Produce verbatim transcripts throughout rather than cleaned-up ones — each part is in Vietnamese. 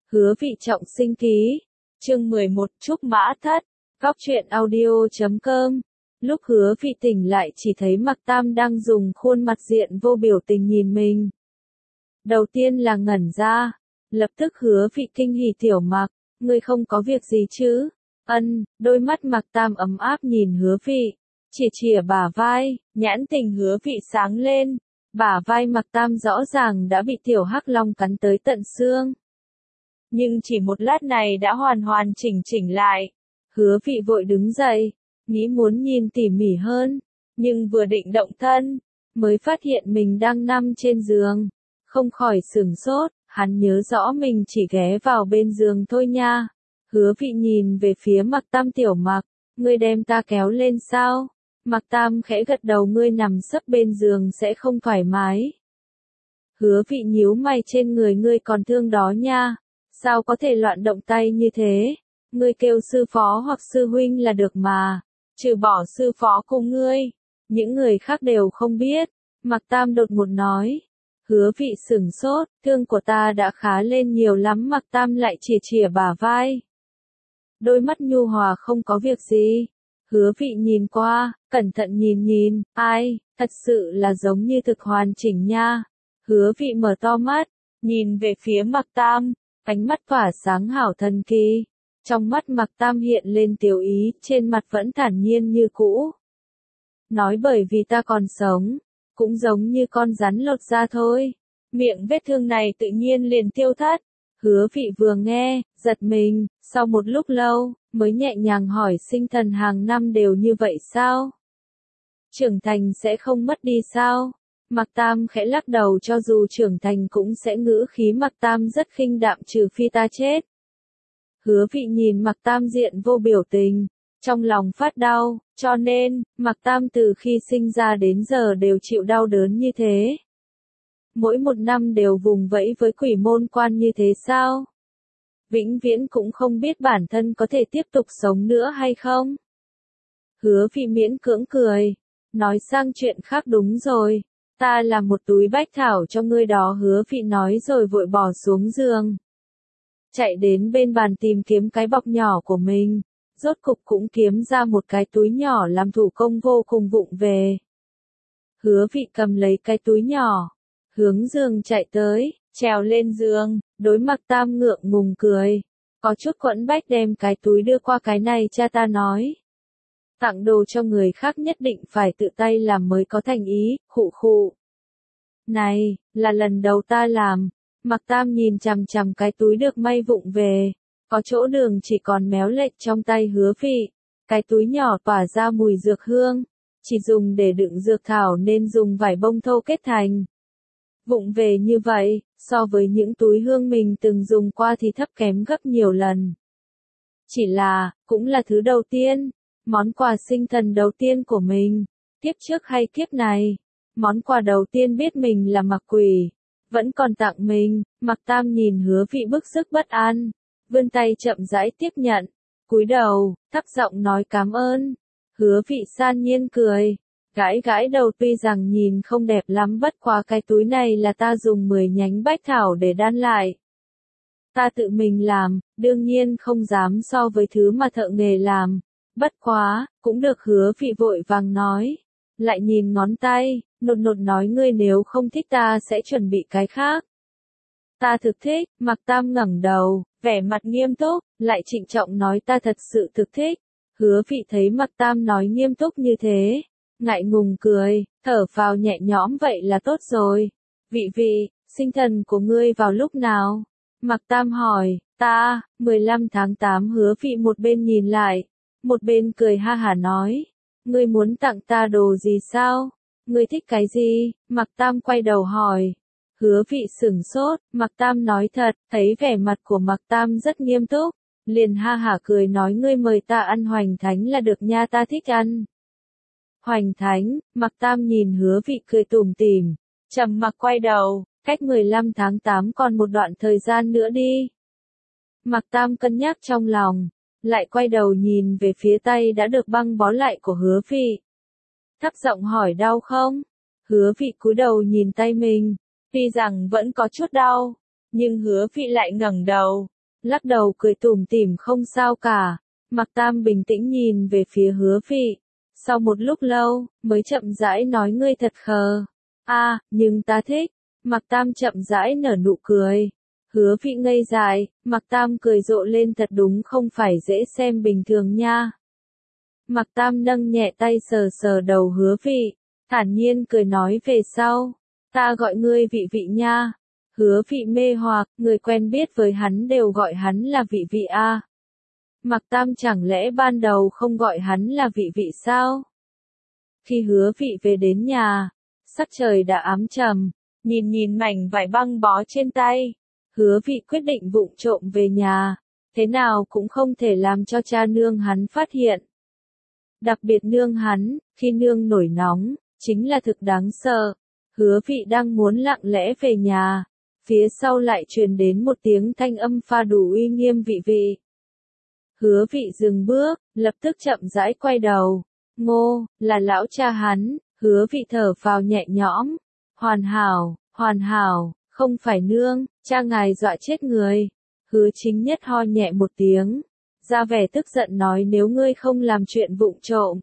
Hứa vị trọng sinh ký. Chương mười một Trúc Mã Thất. Góc truyện audio chấm com. Lúc hứa vị tỉnh lại chỉ thấy Mạc Tam đang dùng khuôn mặt diện vô biểu tình nhìn mình. Đầu tiên là ngẩn ra. Lập tức hứa vị kinh hỉ tiểu Mạc, ngươi không có việc gì chứ? Ân, đôi mắt Mạc Tam ấm áp nhìn hứa vị. Chỉ chìa bả vai, nhãn tình hứa vị sáng lên. Bả vai Mạc Tam rõ ràng đã bị tiểu hắc long cắn tới tận xương. Nhưng chỉ một lát này đã hoàn hoàn chỉnh chỉnh lại. Hứa vị vội đứng dậy, nghĩ muốn nhìn tỉ mỉ hơn, nhưng vừa định động thân, mới phát hiện mình đang nằm trên giường. Không khỏi sửng sốt, hắn nhớ rõ mình chỉ ghé vào bên giường thôi nha. Hứa vị nhìn về phía Mạc Tam tiểu Mạc, ngươi đem ta kéo lên sao? Mạc Tam khẽ gật đầu, ngươi nằm sấp bên giường sẽ không thoải mái. Hứa vị nhíu mày, trên người ngươi còn thương đó nha. Sao có thể loạn động tay như thế? Ngươi kêu sư phó hoặc sư huynh là được mà. Trừ bỏ sư phó cùng ngươi, những người khác đều không biết. Mạc Tam đột ngột nói. Hứa vị sửng sốt, thương của ta đã khá lên nhiều lắm. Mạc Tam lại chìa chìa bả vai. Đôi mắt nhu hòa, không có việc gì. Hứa vị nhìn qua, cẩn thận nhìn nhìn, ai, thật sự là giống như thực hoàn chỉnh nha. Hứa vị mở to mắt, nhìn về phía Mạc Tam. Ánh mắt tỏa sáng hảo thần kỳ. Trong mắt Mạc Tam hiện lên tiểu ý, trên mặt vẫn thản nhiên như cũ. Nói bởi vì ta còn sống, cũng giống như con rắn lột da thôi. Miệng vết thương này tự nhiên liền tiêu thất. Hứa vị vừa nghe, giật mình, sau một lúc lâu, mới nhẹ nhàng hỏi, sinh thần hàng năm đều như vậy sao? Trưởng thành sẽ không mất đi sao? Mạc Tam khẽ lắc đầu, cho dù trưởng thành cũng sẽ ngữ khí Mạc Tam rất khinh đạm, trừ phi ta chết. Hứa vị nhìn Mạc Tam diện vô biểu tình, trong lòng phát đau, cho nên, Mạc Tam từ khi sinh ra đến giờ đều chịu đau đớn như thế. Mỗi một năm đều vùng vẫy với quỷ môn quan như thế sao? Vĩnh viễn cũng không biết bản thân có thể tiếp tục sống nữa hay không? Hứa vị miễn cưỡng cười, nói sang chuyện khác. Đúng rồi. Ta làm một túi bách thảo cho ngươi đó, hứa vị nói rồi vội bỏ xuống giường. Chạy đến bên bàn tìm kiếm cái bọc nhỏ của mình, rốt cục cũng kiếm ra một cái túi nhỏ làm thủ công vô cùng vụng về. Hứa vị cầm lấy cái túi nhỏ, hướng giường chạy tới, trèo lên giường, đối Mạc Tam ngượng ngùng cười. Có chút quẫn bách đem cái túi đưa qua, cái này cha ta nói. Tặng đồ cho người khác nhất định phải tự tay làm mới có thành ý, khụ khụ. Này, là lần đầu ta làm. Mạc Tam nhìn chằm chằm cái túi được may vụng về. Có chỗ đường chỉ còn méo lệch trong tay hứa vị. Cái túi nhỏ tỏa ra mùi dược hương. Chỉ dùng để đựng dược thảo nên dùng vải bông thô kết thành. Vụng về như vậy, so với những túi hương mình từng dùng qua thì thấp kém gấp nhiều lần. Chỉ là, cũng là thứ đầu tiên. Món quà sinh thần đầu tiên của mình, kiếp trước hay kiếp này, món quà đầu tiên biết mình là Mạc Quỷ, vẫn còn tặng mình. Mạc Tam nhìn hứa vị bức sức bất an, vươn tay chậm rãi tiếp nhận, cúi đầu, thấp giọng nói cảm ơn. Hứa vị san nhiên cười, gãi gãi đầu, tuy rằng nhìn không đẹp lắm, bất quá cái túi này là ta dùng mười nhánh bách thảo để đan lại. Ta tự mình làm, đương nhiên không dám so với thứ mà thợ nghề làm. Bất quá, cũng được. Hứa vị vội vàng nói. Lại nhìn ngón tay, nột nột nói, ngươi nếu không thích ta sẽ chuẩn bị cái khác. Ta thực thích. Mạc Tam ngẩng đầu, vẻ mặt nghiêm túc, lại trịnh trọng nói, ta thật sự thực thích. Hứa vị thấy Mạc Tam nói nghiêm túc như thế, ngại ngùng cười, thở phào nhẹ nhõm, vậy là tốt rồi. Vị vị, sinh thần của ngươi vào lúc nào? Mạc Tam hỏi. Ta, mười lăm tháng tám. Hứa vị một bên nhìn lại, một bên cười ha hả nói, ngươi muốn tặng ta đồ gì sao? Ngươi thích cái gì? Mạc Tam quay đầu hỏi. Hứa vị sửng sốt, Mạc Tam nói thật, thấy vẻ mặt của Mạc Tam rất nghiêm túc, liền ha hả cười nói, ngươi mời ta ăn hoành thánh là được nha, ta thích ăn. Hoành thánh. Mạc Tam nhìn hứa vị cười tủm tỉm, trầm mặc quay đầu, cách mười lăm tháng tám còn một đoạn thời gian nữa đi. Mạc Tam cân nhắc trong lòng, lại quay đầu nhìn về phía tay đã được băng bó lại của hứa vị. Thấp giọng hỏi, đau không? Hứa vị cúi đầu nhìn tay mình, tuy rằng vẫn có chút đau, nhưng hứa vị lại ngẩng đầu, lắc đầu cười tủm tỉm không sao cả. Mạc Tam bình tĩnh nhìn về phía Hứa Vị. Sau một lúc lâu, mới chậm rãi nói ngươi thật khờ. A, à, nhưng ta thích. Mạc Tam chậm rãi nở nụ cười. Hứa Vị ngây dại, Mạc Tam cười rộ lên thật đúng không phải dễ xem bình thường nha. Mạc Tam nâng nhẹ tay sờ sờ đầu Hứa Vị, thản nhiên cười nói về sau. Ta gọi ngươi Vị Vị nha. Hứa Vị mê hoặc, người quen biết với hắn đều gọi hắn là Vị Vị a. À. Mạc Tam chẳng lẽ ban đầu không gọi hắn là Vị Vị sao? Khi Hứa Vị về đến nhà, sắc trời đã ám trầm, nhìn nhìn mảnh vải băng bó trên tay, Hứa Vị quyết định vụng trộm về nhà, thế nào cũng không thể làm cho cha nương hắn phát hiện. Đặc biệt nương hắn, khi nương nổi nóng, chính là thực đáng sợ. Hứa Vị đang muốn lặng lẽ về nhà, phía sau lại truyền đến một tiếng thanh âm pha đủ uy nghiêm Vị Vị. Hứa Vị dừng bước, lập tức chậm rãi quay đầu. Ngô, là lão cha hắn. Hứa Vị thở phào nhẹ nhõm. Hoàn hảo, hoàn hảo, không phải nương, cha ngài dọa chết người. Hứa Chính Nhất ho nhẹ một tiếng, ra vẻ tức giận nói nếu ngươi không làm chuyện vụng trộm.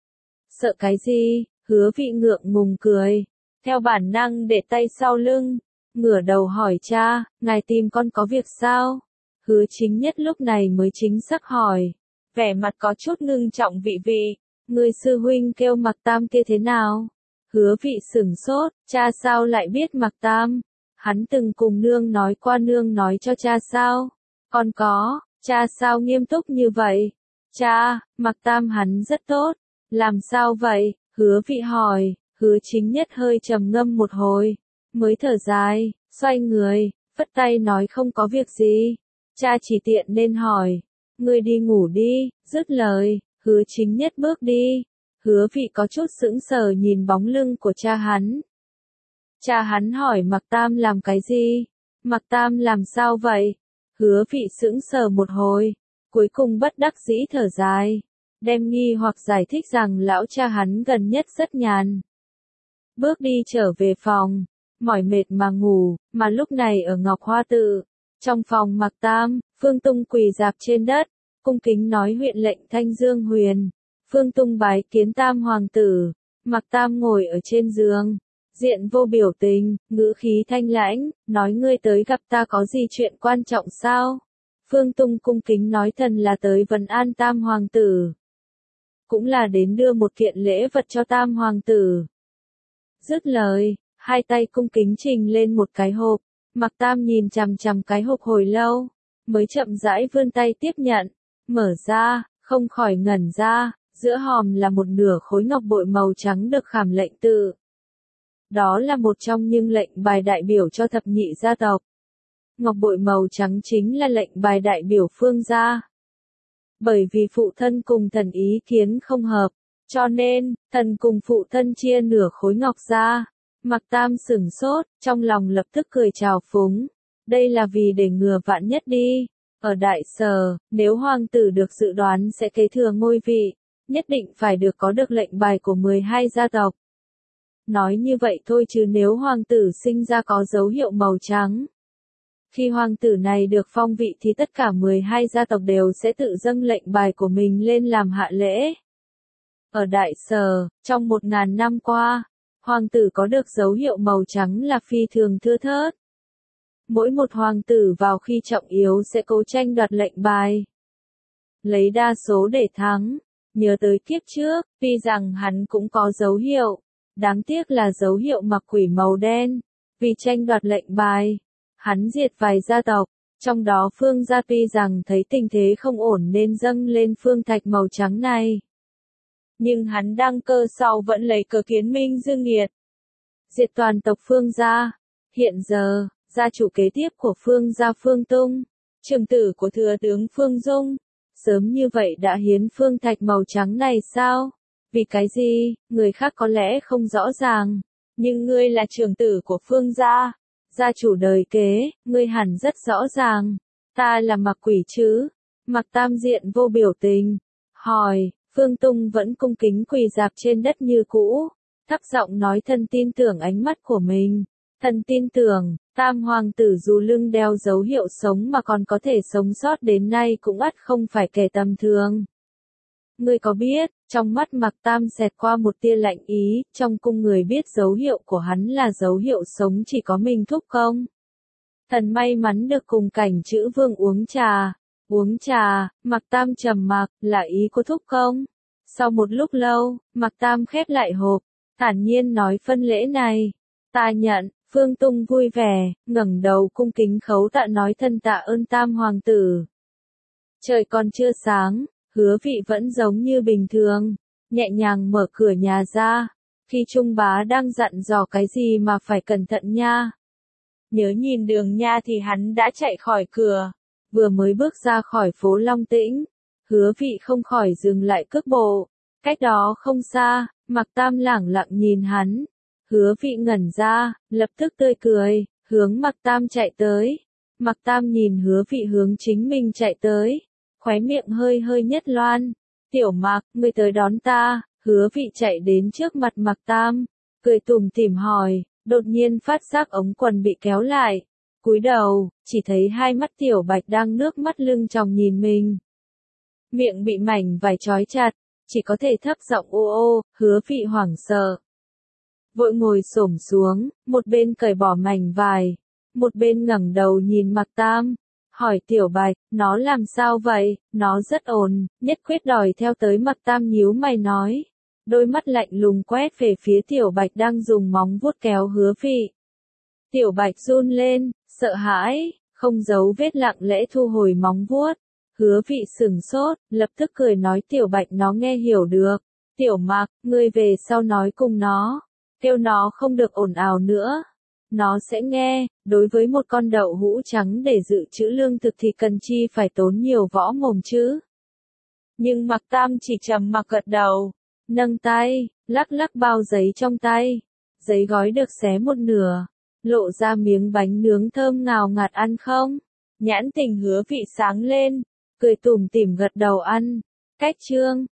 Sợ cái gì? Hứa Vị ngượng ngùng cười, theo bản năng để tay sau lưng, ngửa đầu hỏi cha, ngài tìm con có việc sao? Hứa Chính Nhất lúc này mới chính xác hỏi, vẻ mặt có chút ngưng trọng. Vị Vị, người sư huynh kêu Mạc Tam kia thế nào? Hứa Vị sửng sốt, cha sao lại biết Mạc Tam? Hắn từng cùng nương nói qua, nương nói cho cha sao? Con có. Cha sao nghiêm túc như vậy? Cha, Mạc Tam hắn rất tốt. Làm sao vậy? Hứa Vị hỏi. Hứa Chính Nhất hơi trầm ngâm một hồi, mới thở dài, xoay người, phất tay nói không có việc gì. Cha chỉ tiện nên hỏi. Ngươi đi ngủ đi. Dứt lời, Hứa Chính Nhất bước đi. Hứa Vị có chút sững sờ nhìn bóng lưng của cha hắn. Cha hắn hỏi Mạc Tam làm cái gì? Mạc Tam làm sao vậy? Hứa Vị sững sờ một hồi, cuối cùng bất đắc dĩ thở dài, đem nghi hoặc giải thích rằng lão cha hắn gần nhất rất nhàn. Bước đi trở về phòng, mỏi mệt mà ngủ, mà lúc này ở Ngọc Hoa Tự, trong phòng Mạc Tam, Phương Tung quỳ rạp trên đất, cung kính nói huyện lệnh Thanh Dương Huyền. Phương Tung bái kiến Tam hoàng tử. Mạc Tam ngồi ở trên giường, diện vô biểu tình, ngữ khí thanh lãnh, nói ngươi tới gặp ta có gì chuyện quan trọng sao? Phương Tung cung kính nói thần là tới vấn an Tam hoàng tử, cũng là đến đưa một kiện lễ vật cho Tam hoàng tử. Dứt lời, hai tay cung kính trình lên một cái hộp. Mạc Tam nhìn chằm chằm cái hộp hồi lâu, mới chậm rãi vươn tay tiếp nhận, mở ra, không khỏi ngẩn ra, giữa hòm là một nửa khối ngọc bội màu trắng được khảm lệnh tự. Đó là một trong những lệnh bài đại biểu cho thập nhị gia tộc. Ngọc bội màu trắng chính là lệnh bài đại biểu Phương gia. Bởi vì phụ thân cùng thần ý kiến không hợp, cho nên, thần cùng phụ thân chia nửa khối ngọc ra. Mạc Tam sửng sốt, trong lòng lập tức cười trào phúng. Đây là vì để ngừa vạn nhất đi. Ở Đại Sở, nếu hoàng tử được dự đoán sẽ kế thừa ngôi vị, nhất định phải được có được lệnh bài của mười hai gia tộc. Nói như vậy thôi chứ nếu hoàng tử sinh ra có dấu hiệu màu trắng, khi hoàng tử này được phong vị thì tất cả mười hai gia tộc đều sẽ tự dâng lệnh bài của mình lên làm hạ lễ. Ở Đại Sở, trong một ngàn năm qua, hoàng tử có được dấu hiệu màu trắng là phi thường thưa thớt. Mỗi một hoàng tử vào khi trọng yếu sẽ cố tranh đoạt lệnh bài, lấy đa số để thắng. Nhớ tới kiếp trước, tuy rằng hắn cũng có dấu hiệu, đáng tiếc là dấu hiệu mặc quỷ màu đen. Vì tranh đoạt lệnh bài, hắn diệt vài gia tộc, trong đó Phương gia tuy rằng thấy tình thế không ổn nên dâng lên phương thạch màu trắng này. Nhưng hắn đăng cơ sau vẫn lấy cờ Kiến Minh Dương Nghiệt, diệt toàn tộc Phương gia. Hiện giờ, gia chủ kế tiếp của Phương gia Phương Tung, trưởng tử của thừa tướng Phương Dung, sớm như vậy đã hiến phương thạch màu trắng này sao? Vì cái gì, người khác có lẽ không rõ ràng, nhưng ngươi là trưởng tử của Phương gia, gia chủ đời kế, ngươi hẳn rất rõ ràng. Ta là Mạc Quỷ chứ? Mạc Tam diện vô biểu tình, hỏi. Phương Tung vẫn cung kính quỳ rạp trên đất như cũ, thấp giọng nói thân tin tưởng ánh mắt của mình. Thần tin tưởng, tam hoàng tử dù lưng đeo dấu hiệu sống mà còn có thể sống sót đến nay cũng ắt không phải kẻ tầm thường. Ngươi có biết, trong mắt Mạc Tam xẹt qua một tia lạnh ý, trong cung người biết dấu hiệu của hắn là dấu hiệu sống chỉ có mình Thúc không? Thần may mắn được cùng cảnh chữ vương uống trà. Uống trà, Mạc Tam trầm mặc, là ý của Thúc không? Sau một lúc lâu, Mạc Tam khép lại hộp, thản nhiên nói phân lễ này. Ta nhận. Phương Tung vui vẻ, ngẩng đầu cung kính khấu tạ nói thân tạ ơn tam hoàng tử. Trời còn chưa sáng, Hứa Vị vẫn giống như bình thường, nhẹ nhàng mở cửa nhà ra, khi Trung Bá đang dặn dò cái gì mà phải cẩn thận nha. Nhớ nhìn đường nha thì hắn đã chạy khỏi cửa, vừa mới bước ra khỏi phố Long Tĩnh, Hứa Vị không khỏi dừng lại cước bộ, cách đó không xa, Mạc Tam lẳng lặng nhìn hắn. Hứa Vị ngẩn ra, lập tức tươi cười, hướng Mạc Tam chạy tới. Mạc Tam nhìn Hứa Vị hướng chính mình chạy tới, khóe miệng hơi hơi nhất loan. Tiểu Mạc, ngươi tới đón ta. Hứa Vị chạy đến trước mặt Mạc Tam, cười tủm tỉm hỏi, đột nhiên phát giác ống quần bị kéo lại. Cúi đầu, chỉ thấy hai mắt Tiểu Bạch đang nước mắt lưng tròng nhìn mình. Miệng bị mảnh vải trói chặt, chỉ có thể thấp giọng ô ô. Hứa Vị hoảng sợ, vội ngồi xổm xuống, một bên cởi bỏ mảnh vải, một bên ngẩng đầu nhìn Mạc Tam, hỏi Tiểu Bạch, nó làm sao vậy? Nó rất ồn, nhất quyết đòi theo tới. Mạc Tam nhíu mày nói, đôi mắt lạnh lùng quét về phía Tiểu Bạch đang dùng móng vuốt kéo Hứa Vị. Tiểu Bạch run lên, sợ hãi, không giấu vết lặng lẽ thu hồi móng vuốt. Hứa Vị sửng sốt, lập tức cười nói Tiểu Bạch nó nghe hiểu được. Tiểu Mạc, ngươi về sau nói cùng nó, kêu nó không được ồn ào nữa. Nó sẽ nghe, đối với một con đậu hũ trắng để dự trữ lương thực thì cần chi phải tốn nhiều võ mồm chứ. Nhưng Mạc Tam chỉ trầm mặc gật đầu, nâng tay, lắc lắc bao giấy trong tay. Giấy gói được xé một nửa, lộ ra miếng bánh nướng thơm ngào ngạt ăn không? Nhãn tình Hứa Vị sáng lên, cười tủm tỉm gật đầu ăn. Cách chương